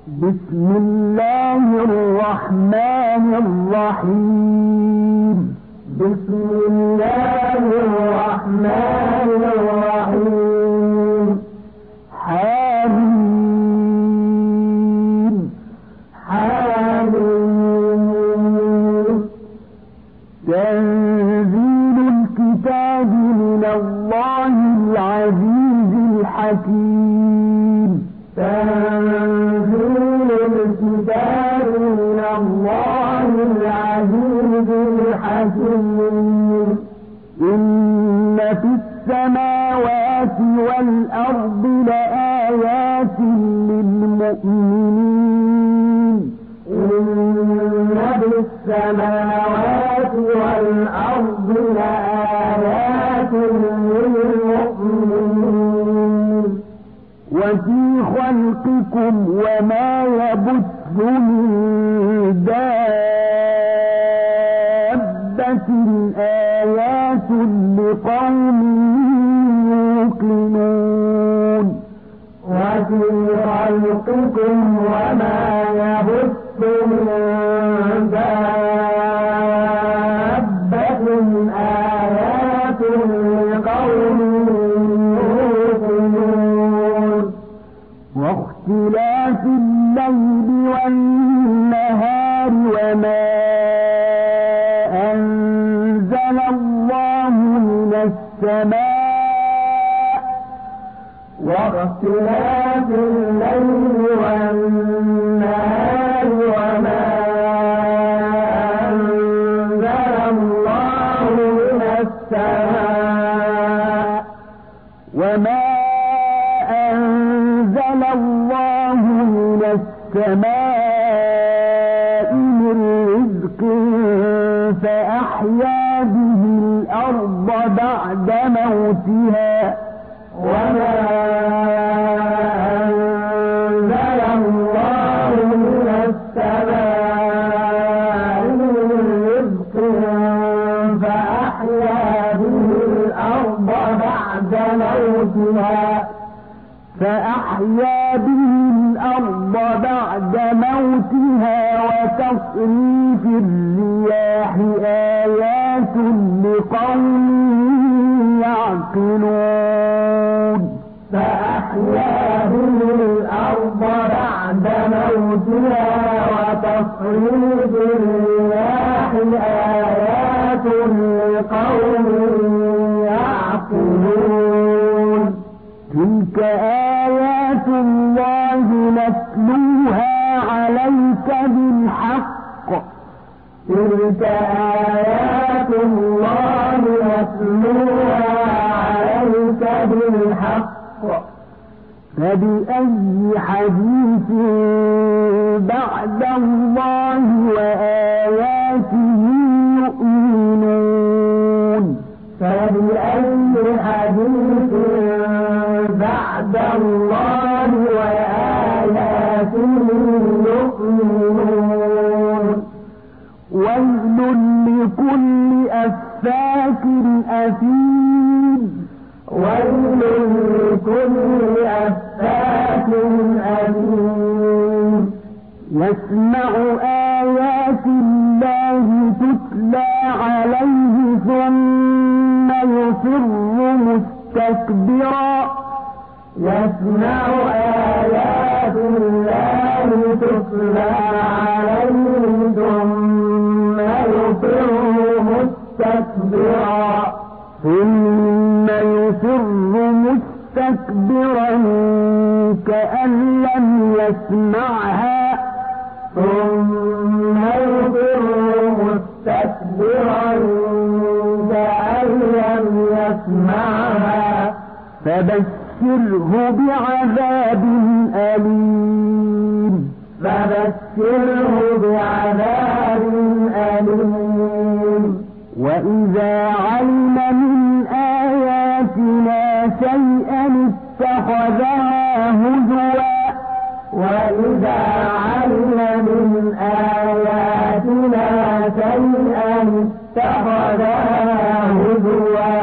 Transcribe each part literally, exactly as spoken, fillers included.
بسم الله الرحمن الرحيم. بسم الله الرحمن الرحيم. حميم حميم. تنزيل الكتاب من الله العزيز الحكيم. تنزيل الكتاب من الله العزيز الحكيم. إن في السماوات والأرض لآيات للمؤمنين. إن في السماوات والأرض لآيات للمؤمنين. وفي خلقكم وما يبث من دابة آيات لقوم يوقنون. وفي خلقكم وما يبث من دابة آيات لقوم يوقنون. واختلاف الليل والنهار وما أنزل الله من السماء. واختلاف الليل والنهار وما أنزل الله من السماء. وما أنزل الله من السماء من رزق فأحيا به الأرض بعد موتها. وما أنزل الله من السماء من رزق فأحيا به الأرض بعد موتها. فأحيا به الأرض بعد موتها وتصريف الرياح آيات لقوم يعقلون. فأحيا به الأرض بعد موتها وتصريف الرياح آيات لقوم يعقلون. تلك آيات الله نتلوها عليك بالحق. تلك آيات الله نتلوها عليك بالحق. فبأي حديث بعد الله وآياته يؤمنون. فبأي حديث بعد الله وآياته يؤمنون. ويل لكل أفاك أثيم. ويل لكل أفاك أثيم. يسمع آيات الله تتلى عليه ثم يصر مستكبرا. يسمع آيات الله تتلى عليه ثم يصر مستكبرا. ثم يصر مستكبرا كأن لم يسمعها. ثم يصر مستكبرا كأن لم يسمعها. فبشره بعذاب أليم. فبشره بعذاب أليم. وإذا علم من آياتنا شيئا اتخذها هزوا. وإذا علم من آياتنا شيئا اتخذها هزوا.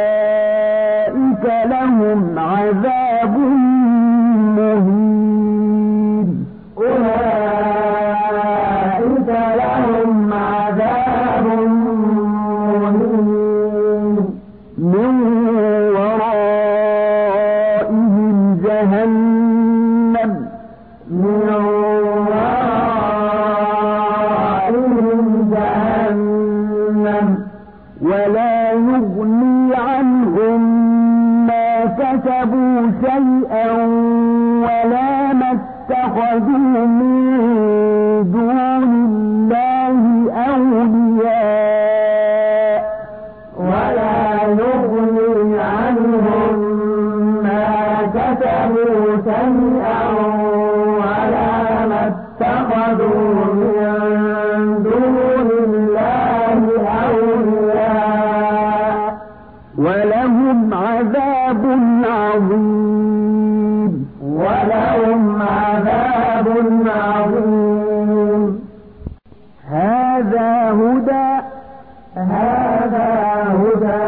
أولئك لهم عذاب مهين. جهنم من ورائهم جهنم ولا يغني عنهم ما كسبوا شيئا ولا ما اتخذوا من دون الله أولياء ولا يغني عنهم ما كسبوا شيئا ولا ما اتخذوا من دون الله أولياء ولهم عذاب عظيم ولهم عذاب عظيم هذا هدى هذا هدى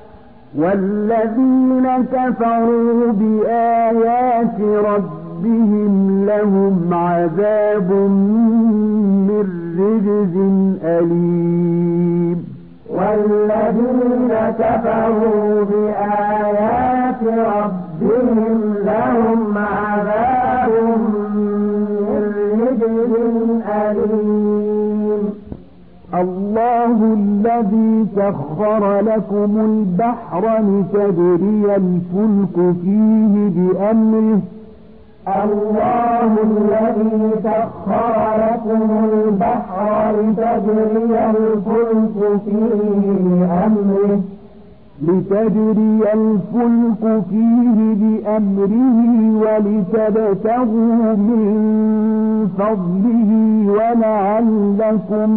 والذين كفروا بآيات ربهم لهم عذاب من رجز أليم والذين كفروا بآيات ربهم لهم عذاب من رجز أليم الله الذي سخر لكم البحر لتجري الفلك فيه بأمره الله الذي سخر لكم البحر لتجري الفلك فيه بأمره لتجري الفلك فيه بأمره ولتبتغوا من فضله ولعلكم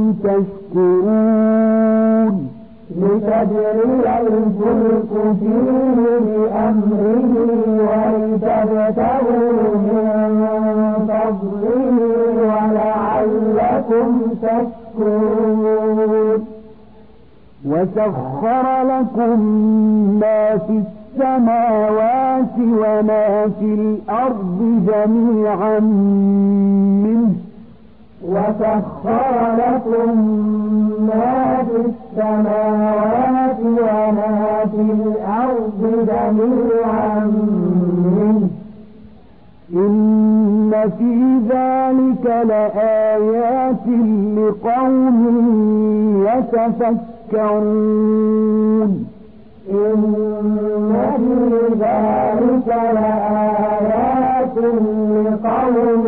تشكرون لتجري الفلك فيه بأمره ولتبتغوا من فضله ولعلكم تشكرون وسخر لكم ما في السماوات وما في الأرض جميعا منه وسخر لكم ما في السماوات وما في الأرض جميعا منه إن في ذلك لآيات لقوم يتفكرون إن في ذلك لآيات لقوم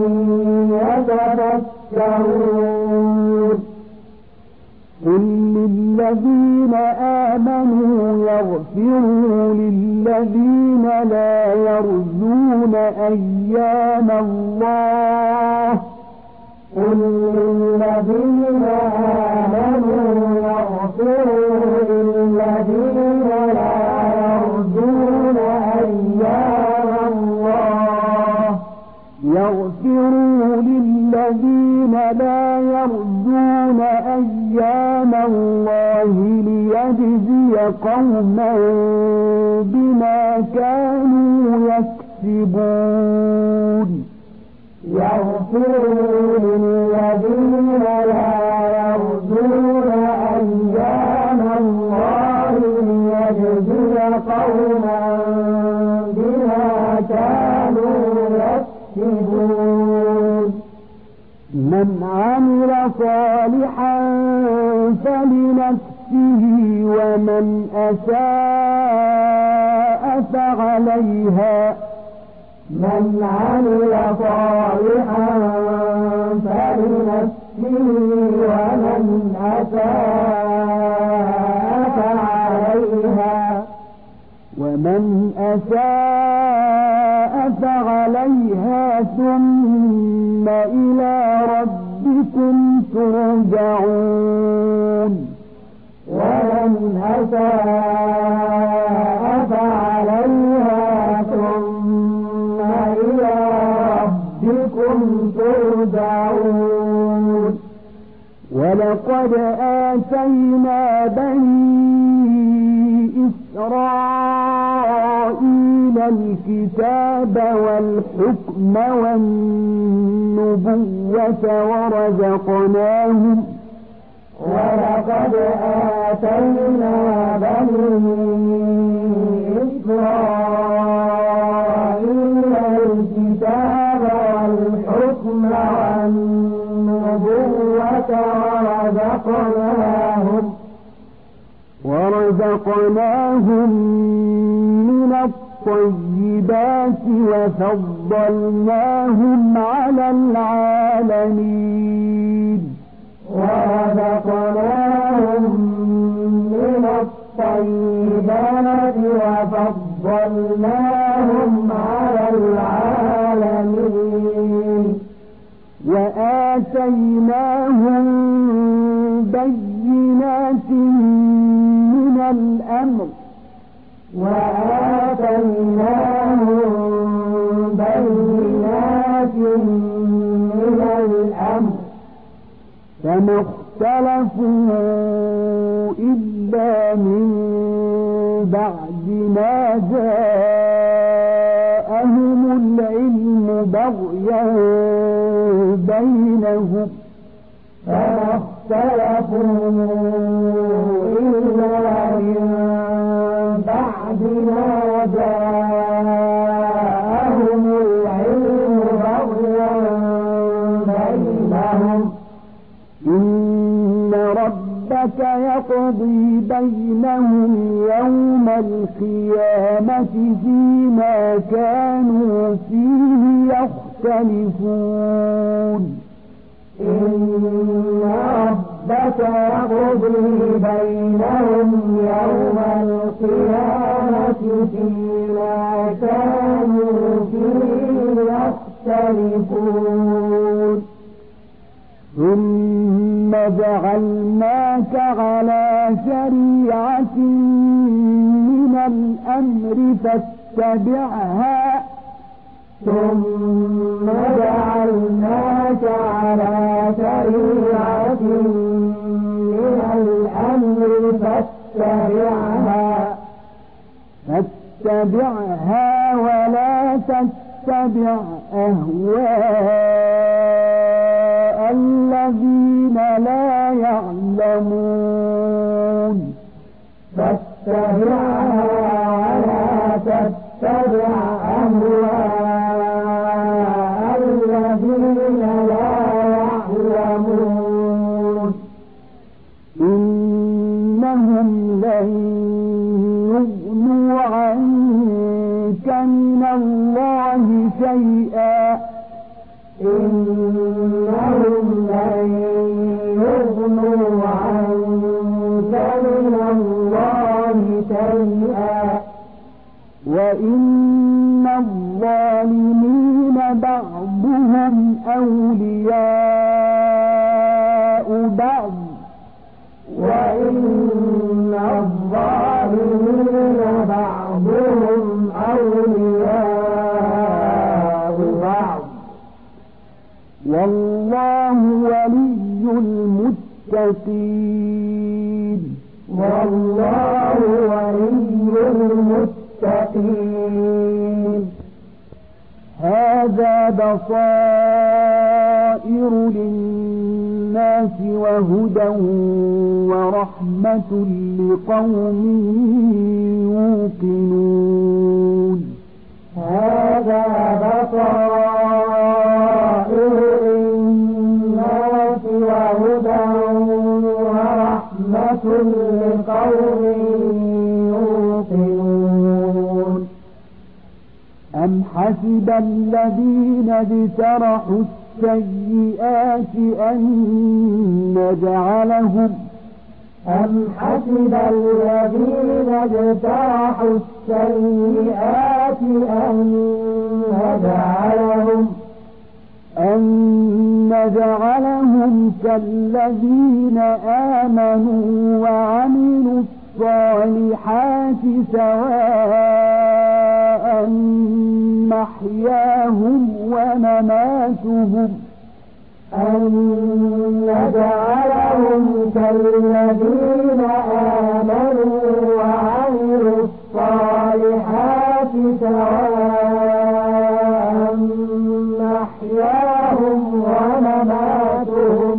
يتفكرون قل للذين آمنوا يغفروا للذين لا يرجون أيام الله قل للذين آمنوا يغفروا للذين لا يرجون أيام الله يغفروا للذين لا يرجون أيام الله ليجزي قوما بما كانوا يكسبون يغفروا للذين لا يرجون أيام الله ليجزي قوما بما كانوا يكسبون من عمل صالحا فلنفسه ومن أساء فعليها من عمل صالحا فلنفسه ومن أساء فعليها ومن أساء فعليها ثم إلى ربكم ترجعون ومن أساء فعليها ثم إلى ربكم ترجعون ولقد آتينا بني إسرائيل الكتاب والحكم والنبوة ورزقناهم ولقد آتينا بني إسرائيل ورزقناهم من الطيبات وفضلناهم على العالمين ورزقناهم من الطيبات وفضلناهم على العالمين وآتيناهم بينات من الأمر وآتيناهم بينات من الأمر فما اختلفوا إلا من بعد ما جاءهم العلم بغيا بينهم فما اختلفوا إلا من بعد ما جاءهم العلم بغيا بينهم إن ربك يقضي بينهم يوم القيامة فيما كانوا فيه يختلفون إن ربك يقضي بينهم يوم القيامة فيما كانوا فيه يختلفون ثم جعلناك على شريعة من الأمر فاتبعها ثم جعلناك على شريعة من الأمر فاتبعها فاتبعها ولا تتبع أهواء الذين لا يعلمون فاتبعها ولا تتبع أهواء الذين لا يعلمون إنهم لن يغنوا عنك من الله شيئا إنهم لن يغنوا عنك من الله شيئا وإن الظالمين بعضهم أولياء بعض وإن الظالمين بعضهم أولياء بعض والله ولي المتقين والله ولي المتقين هذا بصائر للناس وهدى ورحمة لقوم يوقنون هذا بصائر للناس وهدى ورحمة لقوم يوقنون أم حسب الذين اجترحوا السيئات أن نجعلهم أم حسب الذين اجترحوا السيئات أن نجعلهم أن نجعلهم كالذين آمنوا وعملوا الصالحات سواء محياهم ومماتهم أن نجعلهم كالذين آمنوا وعملوا الصالحات سواء محياهم ومماتهم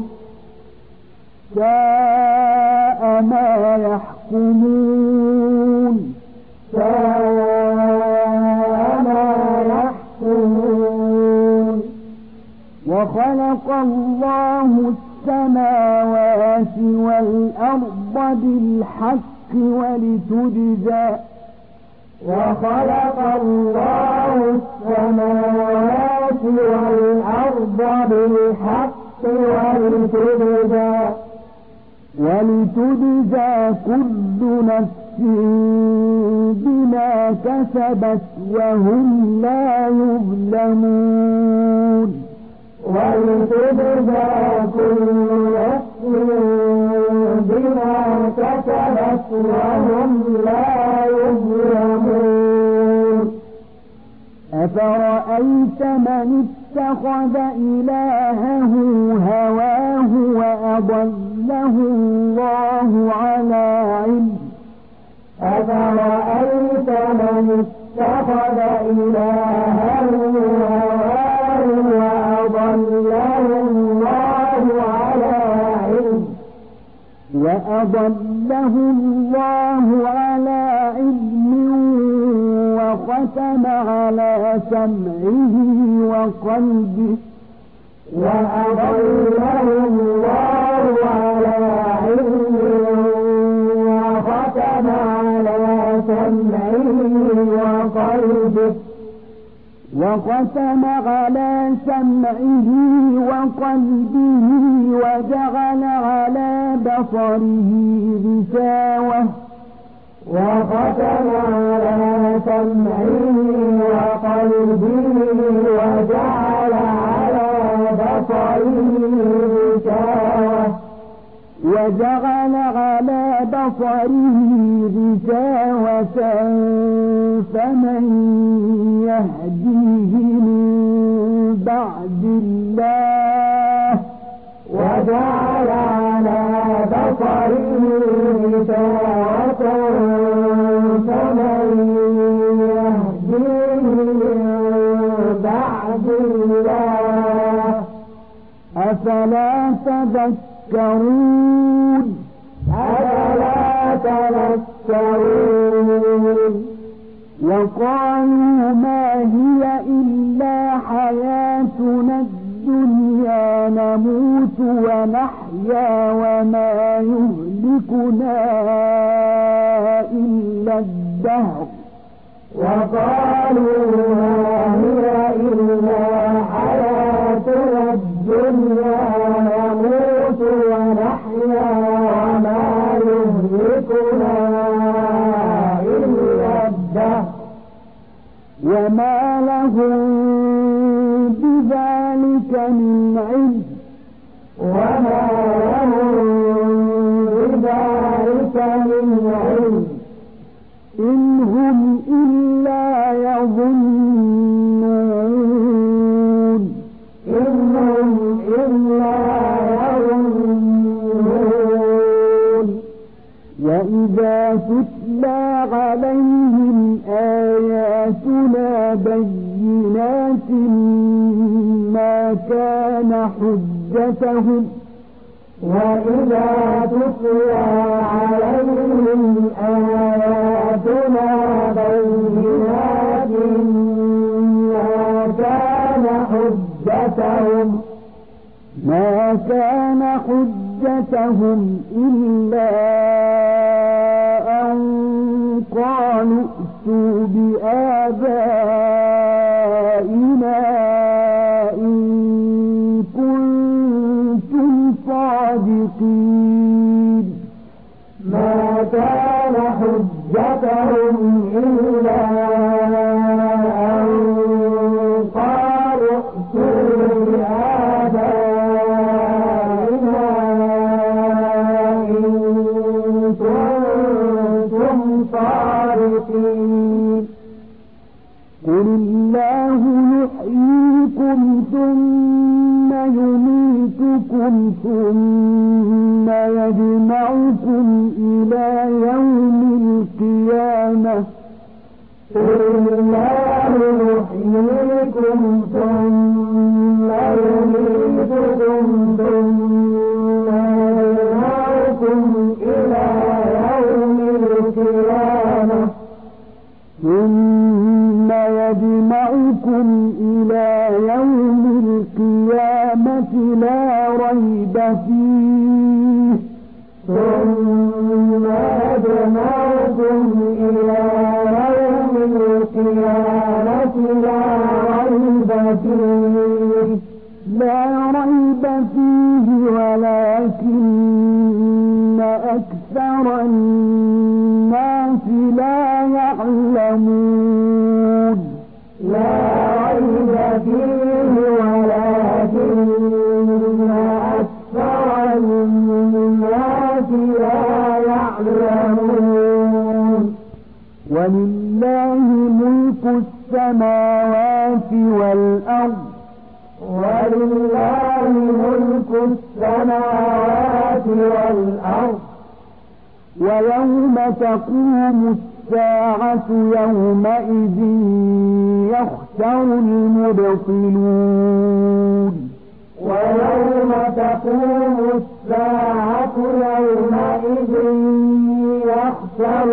ساء ما يحكمون ساء ما يحكمون وخلق الله السماوات والأرض بالحق ولتجزى وخلق الله السماوات والأرض بالحق ولتجزى ولتجزى كل نفس بما كسبت وهم لا يظلمون ولتجزى كل نفس بما كسبت وهم لا يظلمون أفرأيت من اتخذ إلهه هواه وأضله الله على علم أفرأيت من اتخذ إلهه هواه وأضله الله على علم وأضله الله على علم وختم على سمعه وقلبه وأضله الله على علم وختم على سمعه وقلبه وختم على سمعه وقلبه وجعل على بصره غشاوة وختم على سمعه وقلبه وجعل على بصره غشاوة وجعل على بصره غشاوة فمن يهديه من بعد الله وجعل على بصره غشاوة فمن يهديه من بعد الله أفلا تذكرون أفلا تذكرون وقالوا ما هي إلا حياتنا الدنيا نموت ونحيا وما يهلكنا إلا الدهر وقالوا ما هي إلا حياتنا الدنيا نموت ونحيا وما يهلكنا إلا الدهر وما لهم بذلك من علم وما لهم بذلك من علم إن هم إلا يظنون إن هم إلا يظنون وإذا تتلى عليهم آياتنا بينات ما كان حجتهم وإذا تتلى عليهم آياتنا بينات ما كان حجتهم ما كان حجتهم إلا أن قالوا ائتوا بآبائنا إن كنتم صادقين ما كان حجتهم إلا أن قالوا ائتوا بآبائنا إن كنتم صادقين قل الله يحييكم ثم يميتكم ثم يجمعكم إلى يوم القيامة قل الله يحييكم ثم يميتكم ثم يجمعكم إلى يوم القيامة ثم يجمعكم إلى يوم القيامة لا ريب فيه ثم يجمعكم لا ريب فيه ولكن أكثر الناس لا يعلمون لا ريب فيه ولكن أكثر الناس لا يعلمون ولله ملك السماوات والأرض ولله ملك السماوات والأرض ويوم تقوم الساعة يومئذ يخسر المبطلون ويوم تقوم الساعة يومئذ يخسر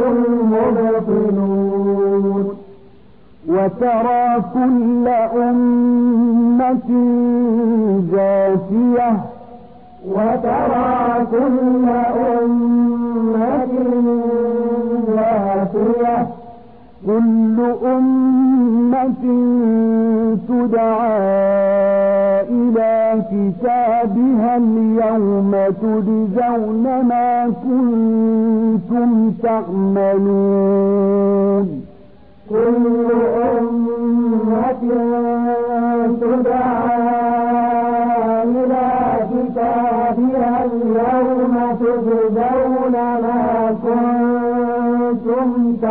المبطلون وترى كل أمة جاثية وترى كل أمة جاثية كل أمة تدعى إلى كتابها اليوم تجزون ما كنتم تعملون كل أمة تدعى إلى كتابها اليوم تجزون ما كنتم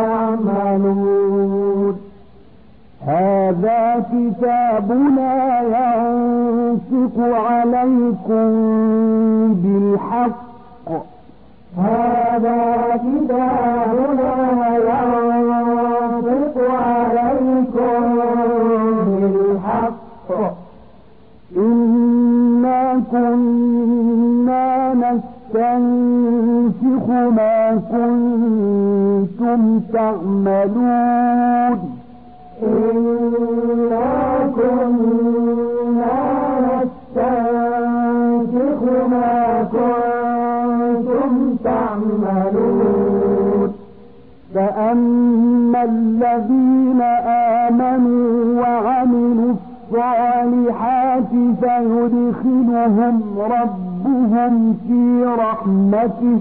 تعملون هذا كتابنا ينطق عليكم بالحق هذا كتابنا ينطق عليكم بالحق إنا كنا نستنسخ ما كنتم تعملون إنا كنا نستنسخ ما كنتم تعملون فأما الذين آمنوا وعملوا الصالحات فيدخلهم ربهم في رحمته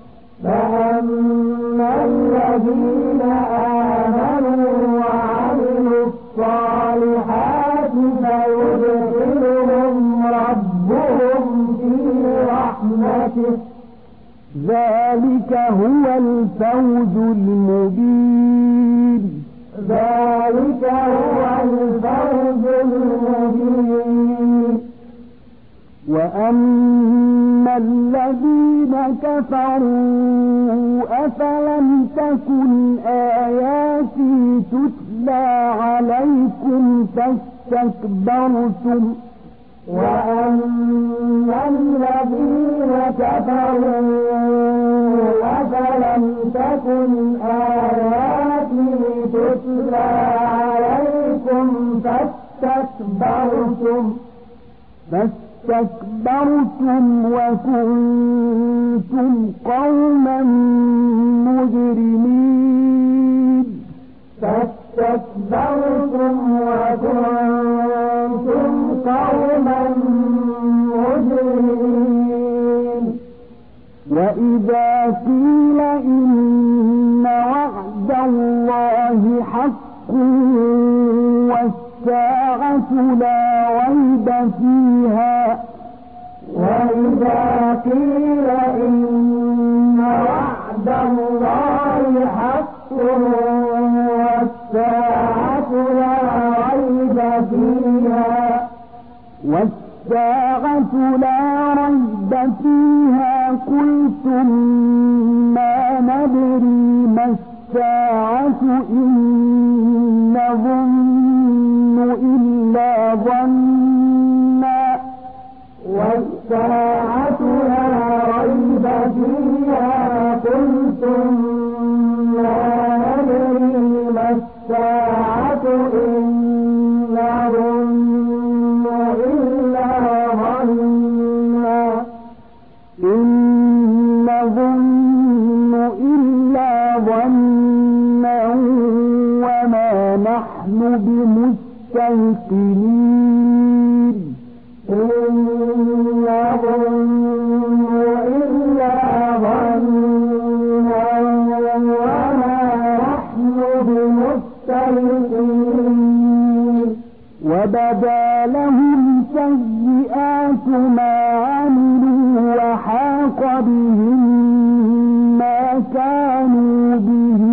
فأما الذين آمنوا وعملوا الصالحات فيدخلهم ربهم في رحمته ذلك هو الفوز المبين ذلك هو الفوز المبين وأما الذين كفروا أفلم تكن آياتي تتلى عليكم فاستكبرتم وأما الذين كفروا أفلم تكن آياتي تتلى عليكم فاستكبرتم فاستكبرتم وكنتم قوما مجرمين فاستكبرتم وكنتم قوما مجرمين وإذا قيل إن وعد الله حق والساعة لا ريب فيها وإذا قيل إن وعد الله حق والساعة لا ريب فيها والساعة لا ريب فيها قلتم ما ندري ما الساعة إن نظن إلا ظنا والساعة لا ريب فيها قلتم ما ندري ما الساعة إن نظن إلا ظنا إن نظن إلا ظنا وما نحن بمستيقنين سيئات ما عملوا وحاق بهم ما كانوا به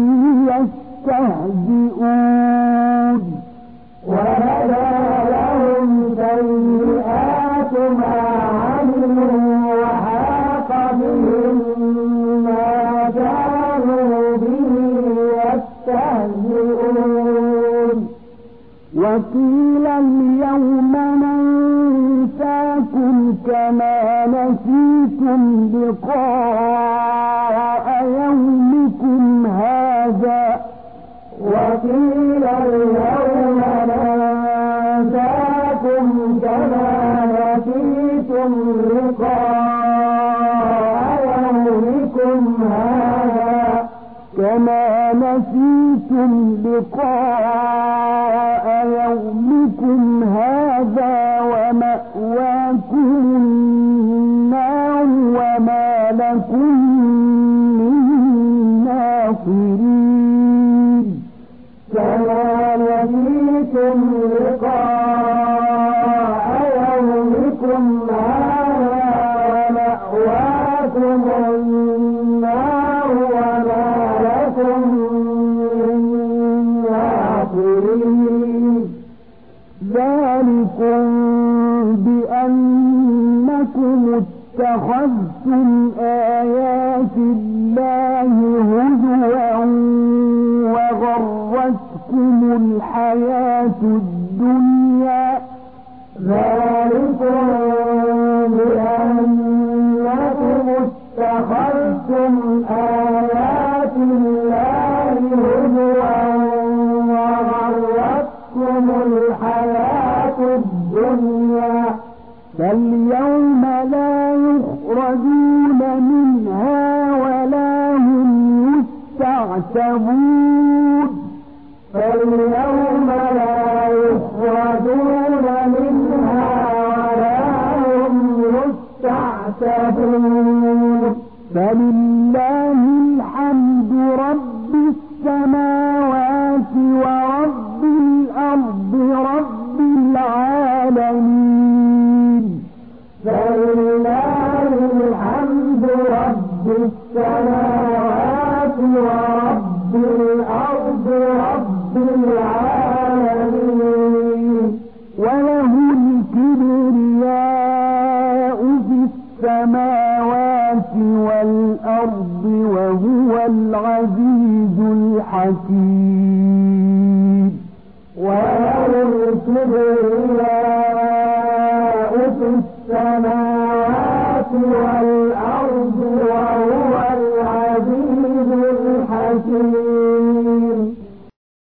يستهزئون وبدا لهم سيئات ما عملوا وحاق بهم ما كانوا به يستهزئون وقيل اليوم ننساكم كما نسيتم لقاء يومكم هذا وقيل اليوم ننساكم كما نسيتم لقاء يومكم هذا كما نسيتم لقاء يومكم هذا ومأواكم النار وما لكم من ناصرين كما نسيتم لقاء يومكم هذا ومأواكم النار وما لكم من ناصرين ذلكم بأنكم اتخذتم آيات الله هزوا وغرتكم الحياة الدنيا ذلكم بأنكم اتخذتم آيات الله هزوا وغرتكم الحياة الدنيا فاليوم لا يخرجون منها ولا هم يستعتبون فاليوم لا يخرجون منها ولا هم يستعتبون فلله الحمد رب السماوات ورب الأرض رب العالمين فلله الحمد رب السماوات ورب الأرض رب العالمين وله الكبرياء في السماوات والأرض وهو العزيز الحكيم وله الكبرياء